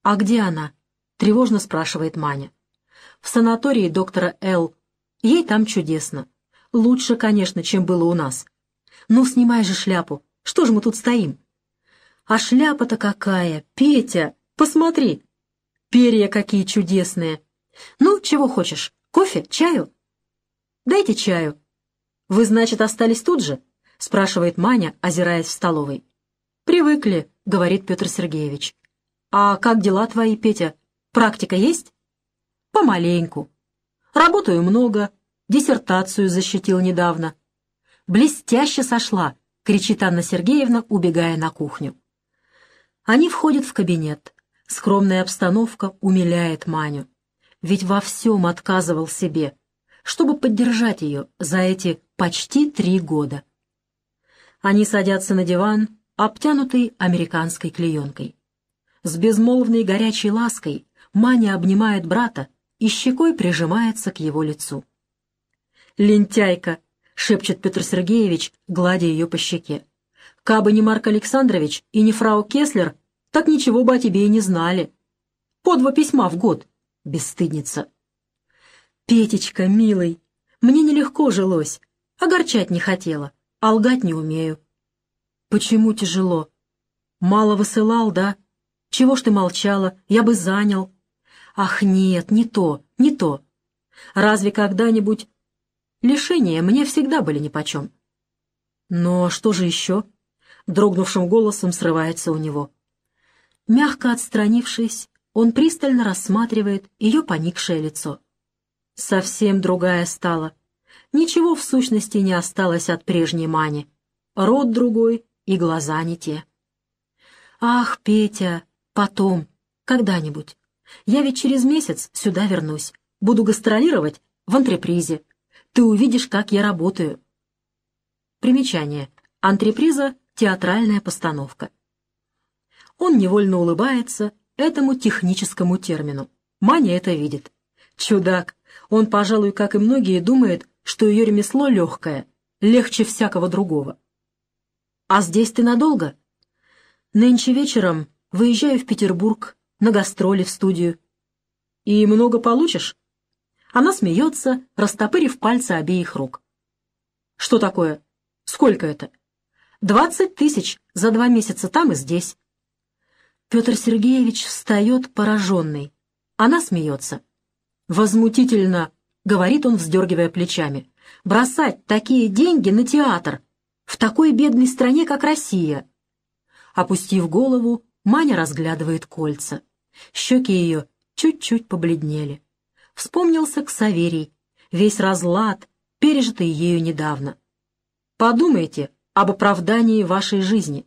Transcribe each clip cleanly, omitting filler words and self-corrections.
«А где она?» — тревожно спрашивает Маня. «В санатории доктора Л. Ей там чудесно. Лучше, конечно, чем было у нас. Ну, снимай же шляпу. Что же мы тут стоим?» «А шляпа-то какая, Петя! Посмотри! Перья какие чудесные! Ну, чего хочешь? Кофе? Чаю?» «Дайте чаю». «Вы, значит, остались тут же?» — спрашивает Маня, озираясь в столовой. «Привыкли», — говорит Петр Сергеевич. «А как дела твои, Петя? Практика есть?» «Помаленьку. Работаю много, диссертацию защитил недавно». «Блестяще сошла!» — кричит Анна Сергеевна, убегая на кухню. Они входят в кабинет. Скромная обстановка умиляет Маню. Ведь во всем отказывал себе, чтобы поддержать ее за эти почти 3 года. Они садятся на диван, обтянутый американской клеенкой. С безмолвной горячей лаской Маня обнимает брата и щекой прижимается к его лицу. «Лентяйка!» — шепчет Петр Сергеевич, гладя ее по щеке. «Кабы не Марк Александрович и не фрау Кеслер, так ничего бы о тебе и не знали. По 2 письма в год. Бесстыдница!» «Петечка, милый, мне нелегко жилось, огорчать не хотела, а лгать не умею». «Почему тяжело? Мало высылал, да? Чего ж ты молчала? Я бы занял». «Ах, нет, не то, не то. Разве когда-нибудь...» «Лишения мне всегда были нипочем». «Но что же еще?» — дрогнувшим голосом срывается у него. Мягко отстранившись, он пристально рассматривает ее поникшее лицо. Совсем другая стала. Ничего в сущности не осталось от прежней Мани. Рот другой и глаза не те. «Ах, Петя, потом, когда-нибудь. Я ведь через месяц сюда вернусь. Буду гастролировать в антрепризе. Ты увидишь, как я работаю». Примечание. Антреприза — театральная постановка. Он невольно улыбается этому техническому термину. Маня это видит. Чудак. Он, пожалуй, как и многие, думает, что ее ремесло легкое, легче всякого другого. «А здесь ты надолго?» «Нынче вечером выезжаю в Петербург, на гастроли в студию». «И много получишь?» Она смеется, растопырив пальцы обеих рук. «Что такое? Сколько это?» 20 000 за 2 месяца там и здесь». Петр Сергеевич встает пораженный. Она смеется. «Возмутительно», — говорит он, вздергивая плечами, — «бросать такие деньги на театр в такой бедной стране, как Россия». Опустив голову, Маня разглядывает кольца. Щеки ее чуть-чуть побледнели. Вспомнился Ксаверий, весь разлад, пережитый ею недавно. «Подумайте об оправдании вашей жизни».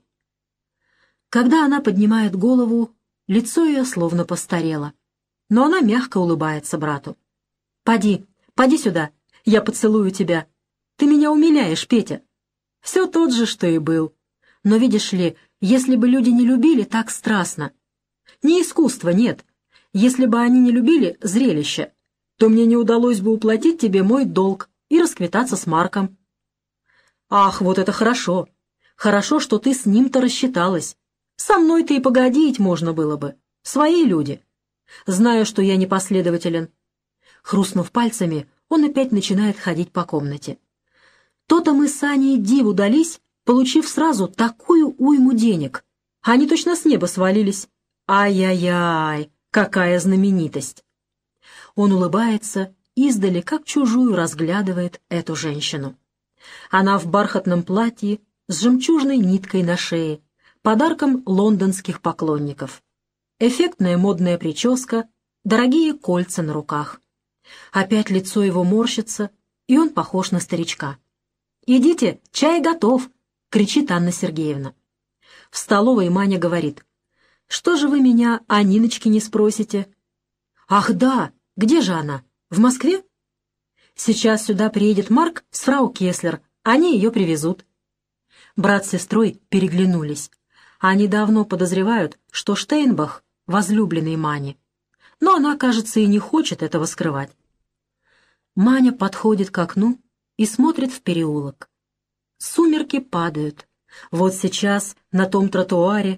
Когда она поднимает голову, лицо ее словно постарело. Но она мягко улыбается брату. «Поди, поди сюда, я поцелую тебя. Ты меня умиляешь, Петя». Все тот же, что и был. Но видишь ли, если бы люди не любили так страстно, не искусства нет, если бы они не любили зрелища, то мне не удалось бы уплатить тебе мой долг и расквитаться с Марком. Ах, вот это хорошо. Хорошо, что ты с ним-то рассчиталась. Со мной-то и погодить можно было бы. Свои люди. Знаю, что я непоследователен». Хрустнув пальцами, он опять начинает ходить по комнате. «То-то мы с Аней диву дались, получив сразу такую уйму денег. Они точно с неба свалились. Ай-яй-яй, какая знаменитость!» Он улыбается, издали, как чужую, разглядывает эту женщину. Она в бархатном платье с жемчужной ниткой на шее, подарком лондонских поклонников. Эффектная модная прическа, дорогие кольца на руках. Опять лицо его морщится, и он похож на старичка. «Идите, чай готов!» — кричит Анна Сергеевна. В столовой Маня говорит: «Что же вы меня о Ниночке не спросите?» «Ах да, где же она? В Москве?» «Сейчас сюда приедет Марк с фрау Кеслер, они ее привезут». Брат с сестрой переглянулись. Они давно подозревают, что Штейнбах — возлюбленный Мани. Но она, кажется, и не хочет этого скрывать. Маня подходит к окну и смотрит в переулок. Сумерки падают. Вот сейчас на том тротуаре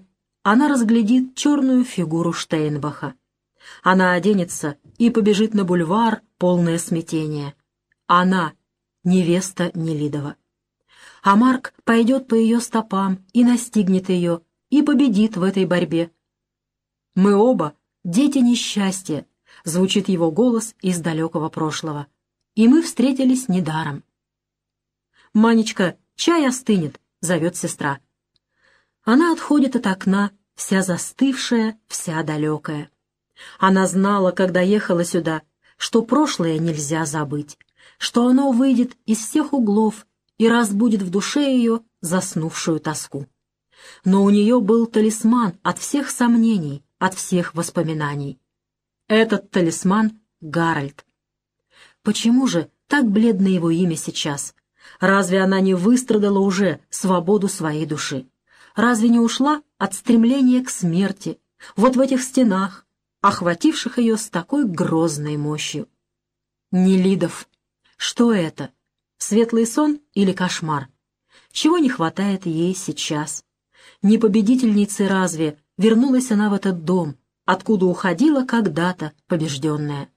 она разглядит черную фигуру Штейнбаха. Она оденется и побежит на бульвар, полное смятение. Она — невеста Нелидова. А Марк пойдет по ее стопам и настигнет ее, и победит в этой борьбе. «Мы оба — дети несчастья», — звучит его голос из далекого прошлого. «И мы встретились недаром». «Манечка, чай остынет», — зовет сестра. Она отходит от окна, вся застывшая, вся далекая. Она знала, когда ехала сюда, что прошлое нельзя забыть, что оно выйдет из всех углов и разбудит в душе ее заснувшую тоску. Но у нее был талисман от всех сомнений, от всех воспоминаний. Этот талисман — Гарольд. Почему же так бледно его имя сейчас? Разве она не выстрадала уже свободу своей души? Разве не ушла от стремления к смерти, вот в этих стенах, охвативших ее с такой грозной мощью? Нелидов. Что это? Светлый сон или кошмар? Чего не хватает ей сейчас? Не победительницей разве вернулась она в этот дом, откуда уходила когда-то побежденная?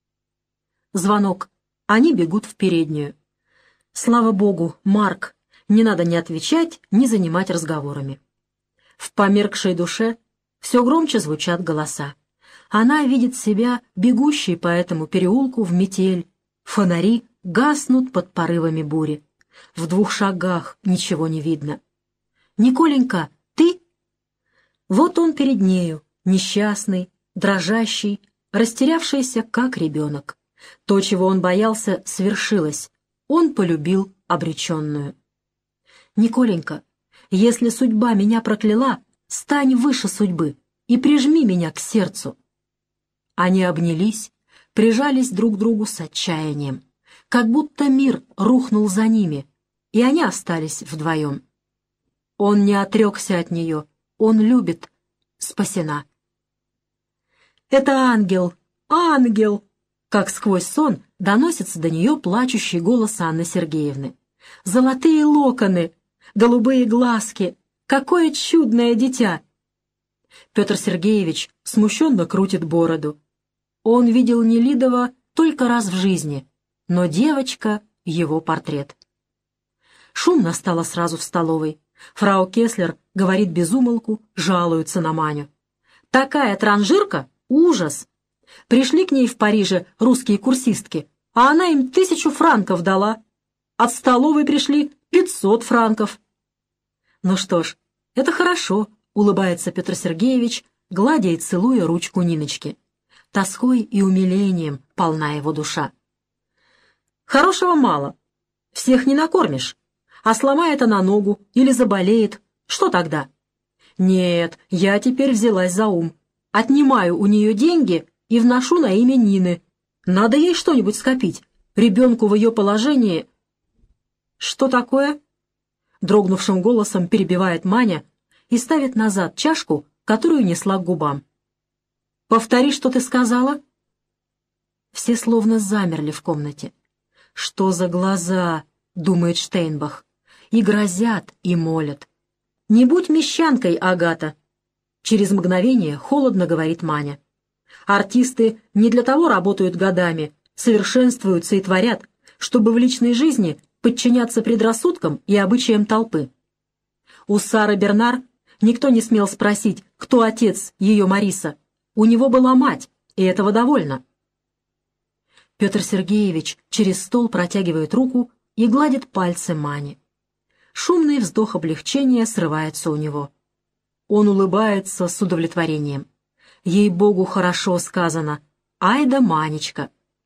Звонок. Они бегут в переднюю. Слава богу, Марк. Не надо ни отвечать, ни занимать разговорами. В померкшей душе все громче звучат голоса. Она видит себя бегущей по этому переулку в метель. Фонари гаснут под порывами бури. В 2 шагах ничего не видно. «Николенька, ты?» Вот он перед нею, несчастный, дрожащий, растерявшийся, как ребенок. То, чего он боялся, свершилось. Он полюбил обреченную. «Николенька, если судьба меня прокляла, стань выше судьбы и прижми меня к сердцу». Они обнялись, прижались друг к другу с отчаянием, как будто мир рухнул за ними, и они остались вдвоем. Он не отрекся от нее, он любит, спасена. «Это ангел, ангел!» Как сквозь сон доносится до нее плачущий голос Анны Сергеевны. «Золотые локоны, голубые глазки, какое чудное дитя!» Петр Сергеевич смущенно крутит бороду. Он видел Нелидова только раз в жизни, но девочка — его портрет. Шумно стало сразу в столовой. Фрау Кеслер говорит без умолку, жалуется на Маню. «Такая транжирка — ужас! Пришли к ней в Париже русские курсистки, а она им 1000 франков дала. От столовой пришли 500 франков». «Ну что ж, это хорошо», — улыбается Петр Сергеевич, гладя и целуя ручку Ниночки. Тоской и умилением полна его душа. «Хорошего мало. Всех не накормишь. А сломает она ногу или заболеет. Что тогда? Нет, я теперь взялась за ум. Отнимаю у нее деньги и вношу на имя Нины. Надо ей что-нибудь скопить. Ребенку в ее положении...» «Что такое?» Дрогнувшим голосом перебивает Маня и ставит назад чашку, которую несла к губам. «Повтори, что ты сказала?» Все словно замерли в комнате. «Что за глаза?» — думает Штейнбах. «И грозят, и молят. Не будь мещанкой, Агата!» Через мгновение холодно говорит Маня. «Артисты не для того работают годами, совершенствуются и творят, чтобы в личной жизни подчиняться предрассудкам и обычаям толпы. У Сары Бернар никто не смел спросить, кто отец ее Мариса. У него была мать, и этого довольно». Петр Сергеевич через стол протягивает руку и гладит пальцы Мани. Шумный вздох облегчения срывается у него. Он улыбается с удовлетворением. Ей-богу, хорошо сказано. Ай да Манечка.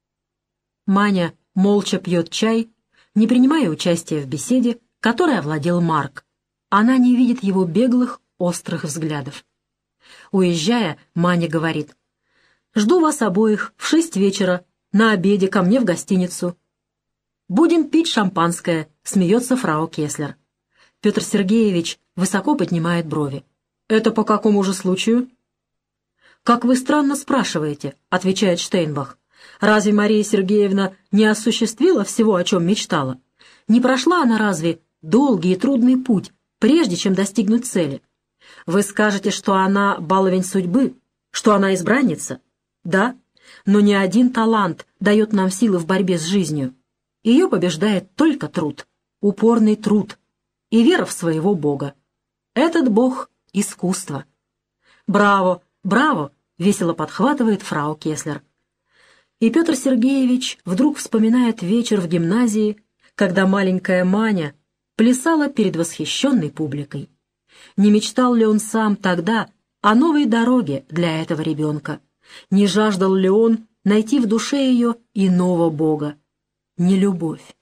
Маня молча пьет чай, не принимая участия в беседе, которой овладел Марк. Она не видит его беглых, острых взглядов. Уезжая, Маня говорит: «Жду вас обоих в 6 вечера на обеде ко мне в гостиницу». «Будем пить шампанское», — смеется фрау Кеслер. Петр Сергеевич высоко поднимает брови. «Это по какому же случаю?» «Как вы странно спрашиваете», — отвечает Штейнбах. «Разве Мария Сергеевна не осуществила всего, о чем мечтала? Не прошла она разве долгий и трудный путь, прежде чем достигнуть цели? Вы скажете, что она баловень судьбы, что она избранница? Да, но ни один талант дает нам силы в борьбе с жизнью. Ее побеждает только труд, упорный труд и вера в своего Бога. Этот Бог — искусство. «Браво, браво!» — весело подхватывает фрау Кеслер. И Петр Сергеевич вдруг вспоминает вечер в гимназии, когда маленькая Маня плясала перед восхищенной публикой. Не мечтал ли он сам тогда о новой дороге для этого ребенка? Не жаждал ли он найти в душе ее иного Бога? Не любовь.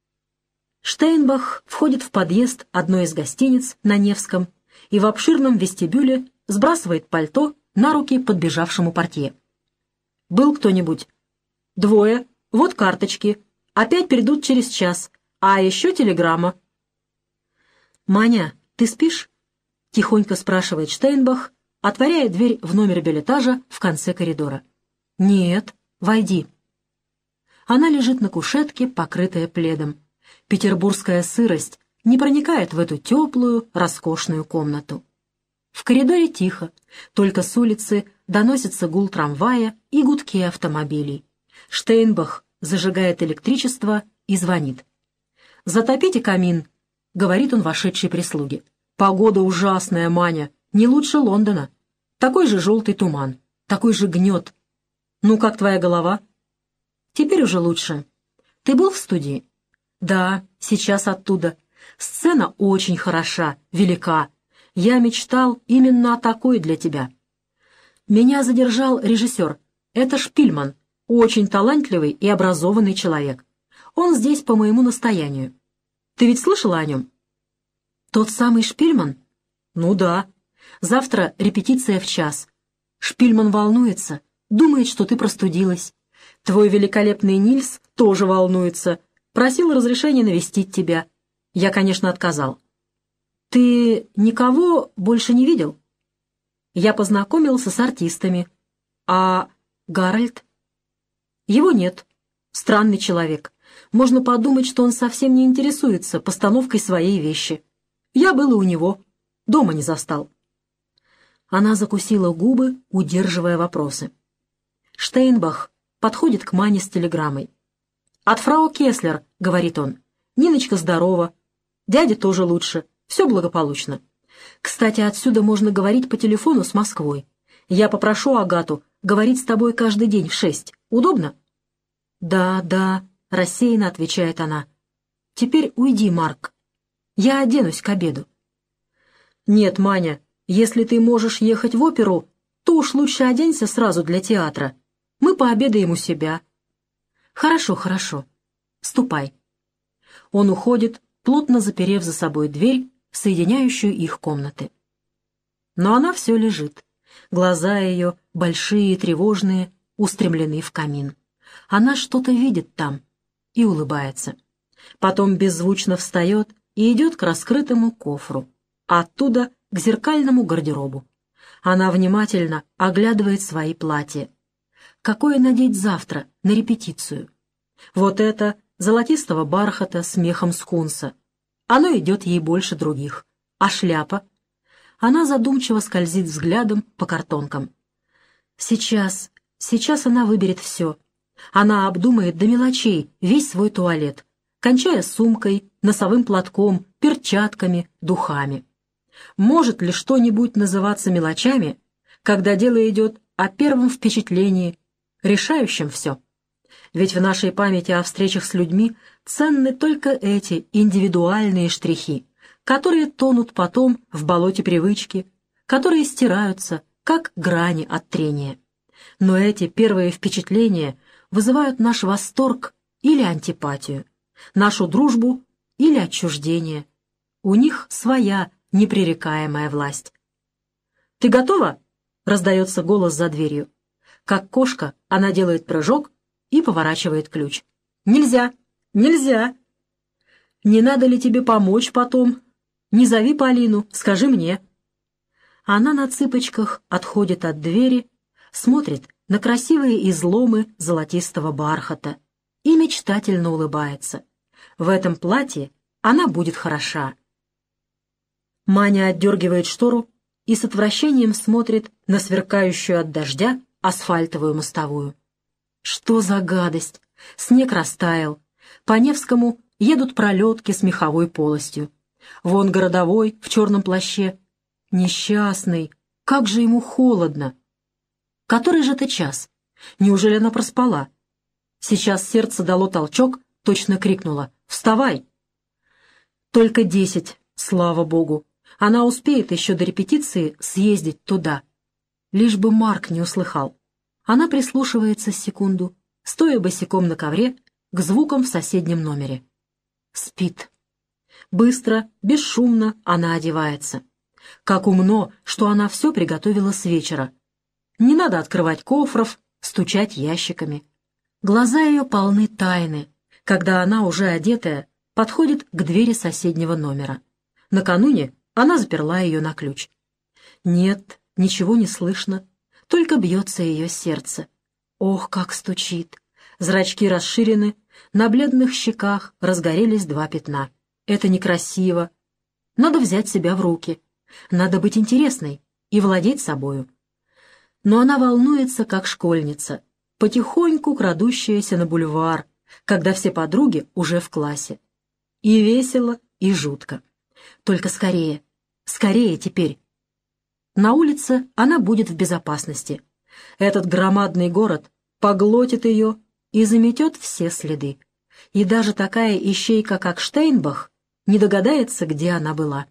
Штейнбах входит в подъезд одной из гостиниц на Невском и в обширном вестибюле сбрасывает пальто на руки подбежавшему портье. «Был кто-нибудь?» «Двое. Вот карточки. Опять придут через час. А еще телеграмма». «Маня, ты спишь?» — тихонько спрашивает Штейнбах, отворяя дверь в номер бельэтажа в конце коридора. «Нет, войди». Она лежит на кушетке, покрытая пледом. Петербургская сырость не проникает в эту теплую, роскошную комнату. В коридоре тихо, только с улицы доносится гул трамвая и гудки автомобилей. Штейнбах зажигает электричество и звонит. «Затопите камин», — говорит он вошедшей прислуге. «Погода ужасная, Маня, не лучше Лондона. Такой же желтый туман, такой же гнет. Ну, как твоя голова?» «Теперь уже лучше. Ты был в студии?» «Да, сейчас оттуда. Сцена очень хороша, велика. Я мечтал именно о такой для тебя. Меня задержал режиссер. Это Шпильман, очень талантливый и образованный человек. Он здесь по моему настоянию. Ты ведь слышала о нем?» «Тот самый Шпильман?» «Ну да. Завтра репетиция в час. Шпильман волнуется, думает, что ты простудилась. Твой великолепный Нильс тоже волнуется. Просил разрешения навестить тебя. Я, конечно, отказал. Ты никого больше не видел?» «Я познакомился с артистами. А Гарольд?» «Его нет. Странный человек. Можно подумать, что он совсем не интересуется постановкой своей вещи. Я был и у него. Дома не застал». Она закусила губы, удерживая вопросы. Штейнбах подходит к Мане с телеграммой. «От фрау Кеслер», — говорит он. «Ниночка здорова. Дядя тоже лучше. Все благополучно. Кстати, отсюда можно говорить по телефону с Москвой. Я попрошу Агату говорить с тобой каждый день в 6. Удобно?» «Да, да», — рассеянно отвечает она. «Теперь уйди, Марк. Я оденусь к обеду». «Нет, Маня, если ты можешь ехать в оперу, то уж лучше оденься сразу для театра. Мы пообедаем у себя». «Хорошо, хорошо. Ступай». Он уходит, плотно заперев за собой дверь, соединяющую их комнаты. Но она все лежит. Глаза ее, большие и тревожные, устремлены в камин. Она что-то видит там и улыбается. Потом беззвучно встает и идет к раскрытому кофру, а оттуда к зеркальному гардеробу. Она внимательно оглядывает свои платья. Какое надеть завтра на репетицию? Вот это золотистого бархата с мехом скунса. Оно идет ей больше других. А шляпа? Она задумчиво скользит взглядом по картонкам. Сейчас она выберет все. Она обдумает до мелочей весь свой туалет, кончая сумкой, носовым платком, перчатками, духами. Может ли что-нибудь называться мелочами, когда дело идет о первом впечатлении, решающем все? Ведь в нашей памяти о встречах с людьми ценны только эти индивидуальные штрихи, которые тонут потом в болоте привычки, которые стираются, как грани от трения. Но эти первые впечатления вызывают наш восторг или антипатию, нашу дружбу или отчуждение. У них своя непререкаемая власть. «Ты готова?» — раздается голос за дверью. Как кошка, она делает прыжок и поворачивает ключ. «Нельзя! Нельзя!» «Не надо ли тебе помочь потом? Не зови Полину, скажи мне». Она на цыпочках отходит от двери, смотрит на красивые изломы золотистого бархата и мечтательно улыбается. В этом платье она будет хороша. Маня отдергивает штору и с отвращением смотрит на сверкающую от дождя асфальтовую мостовую. Что за гадость! Снег растаял. По Невскому едут пролетки с меховой полостью. Вон городовой в черном плаще. Несчастный! Как же ему холодно! Который же это час? Неужели она проспала? Сейчас сердце дало толчок, точно крикнуло: «Вставай!» Только 10, слава богу. Она успеет еще до репетиции съездить туда. Лишь бы Марк не услыхал. Она прислушивается секунду, стоя босиком на ковре, к звукам в соседнем номере. Спит. Быстро, бесшумно она одевается. Как умно, что она все приготовила с вечера. Не надо открывать кофров, стучать ящиками. Глаза ее полны тайны, когда она, уже одетая, подходит к двери соседнего номера. Накануне она заперла ее на ключ. Нет, ничего не слышно, только бьется ее сердце. Ох, как стучит! Зрачки расширены, на бледных щеках разгорелись 2 пятна. Это некрасиво. Надо взять себя в руки. Надо быть интересной и владеть собою. Но она волнуется, как школьница, потихоньку крадущаяся на бульвар, когда все подруги уже в классе. И весело, и жутко. Только скорее, скорее теперь. На улице она будет в безопасности. Этот громадный город поглотит ее и заметет все следы. И даже такая ищейка, как Штейнбах, не догадается, где она была.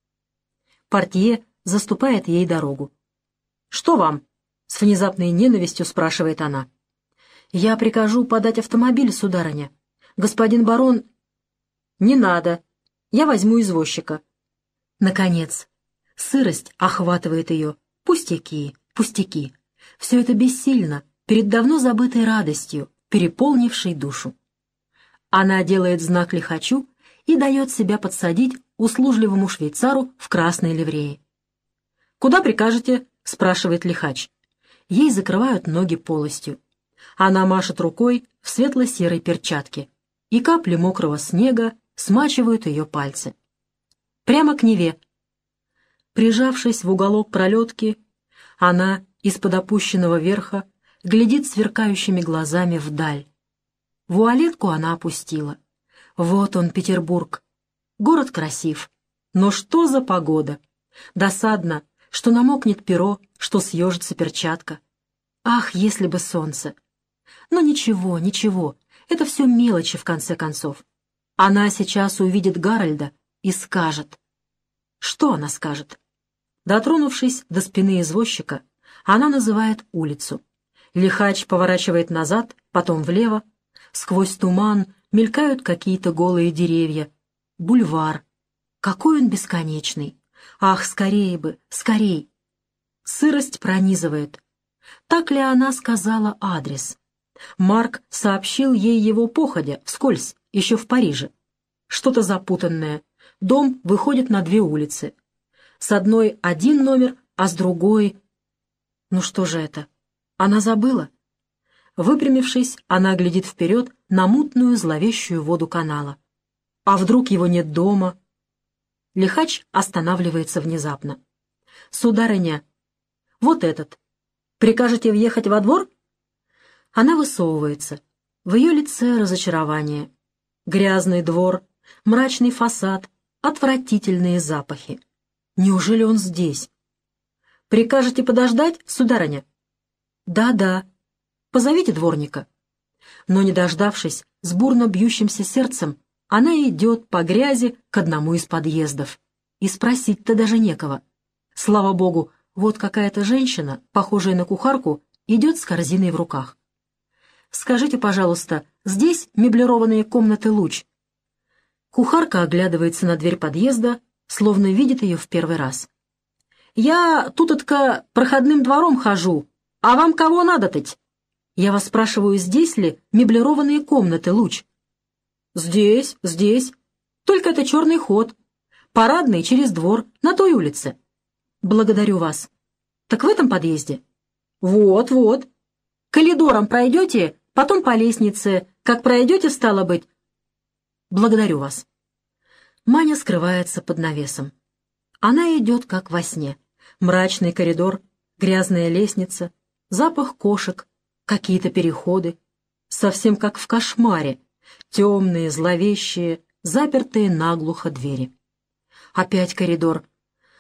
Портье заступает ей дорогу. «Что вам?» — с внезапной ненавистью спрашивает она. «Я прикажу подать автомобиль, сударыня. Господин барон...» «Не надо. Я возьму извозчика». Наконец, сырость охватывает ее. Пустяки, пустяки. Все это бессильно перед давно забытой радостью, переполнившей душу. Она делает знак лихачу и дает себя подсадить услужливому швейцару в красной ливрее. «Куда прикажете?» — спрашивает лихач. Ей закрывают ноги полостью. Она машет рукой в светло-серой перчатке, и капли мокрого снега смачивают ее пальцы. Прямо к Неве. Прижавшись в уголок пролетки, она из-под опущенного верха глядит сверкающими глазами вдаль. Вуалетку она опустила. Вот он, Петербург. Город красив. Но что за погода? Досадно, что намокнет перо, что съежится перчатка. Ах, если бы солнце! Но ничего, ничего, это все мелочи в конце концов. Она сейчас увидит Гарольда и скажет. Что она скажет? Дотронувшись до спины извозчика, она называет улицу. Лихач поворачивает назад, потом влево. Сквозь туман мелькают какие-то голые деревья. Бульвар. Какой он бесконечный! Ах, скорее бы, скорей! Сырость пронизывает. Так ли она сказала адрес? Марк сообщил ей его походя, вскользь, еще в Париже. Что-то запутанное. Дом выходит на 2 улицы. С одной 1 номер, а с другой... Ну что же это? Она забыла. Выпрямившись, она глядит вперед на мутную зловещую воду канала. А вдруг его нет дома? Лихач останавливается внезапно. «Сударыня, вот этот. Прикажете въехать во двор?» Она высовывается. В ее лице разочарование. Грязный двор, мрачный фасад, отвратительные запахи. Неужели он здесь? «Прикажете подождать, сударыня?» «Да-да. Позовите дворника». Но, не дождавшись, с бурно бьющимся сердцем, она идет по грязи к одному из подъездов. И спросить-то даже некого. Слава богу, вот какая-то женщина, похожая на кухарку, идет с корзиной в руках. «Скажите, пожалуйста, здесь меблированные комнаты «Луч»?» Кухарка оглядывается на дверь подъезда, словно видит ее в первый раз. «Я тут-отка проходным двором хожу, а вам кого надо-тать? Я вас спрашиваю, здесь ли меблированные комнаты «Луч»?» «Здесь, здесь. Только это черный ход. Парадный через двор, на той улице». «Благодарю вас. Так в этом подъезде?» «Вот, вот. Коридором пройдете, потом по лестнице. Как пройдете, стало быть...» «Благодарю вас». Маня скрывается под навесом. Она идет, как во сне. Мрачный коридор, грязная лестница, запах кошек, какие-то переходы. Совсем как в кошмаре. Темные, зловещие, запертые наглухо двери. Опять коридор,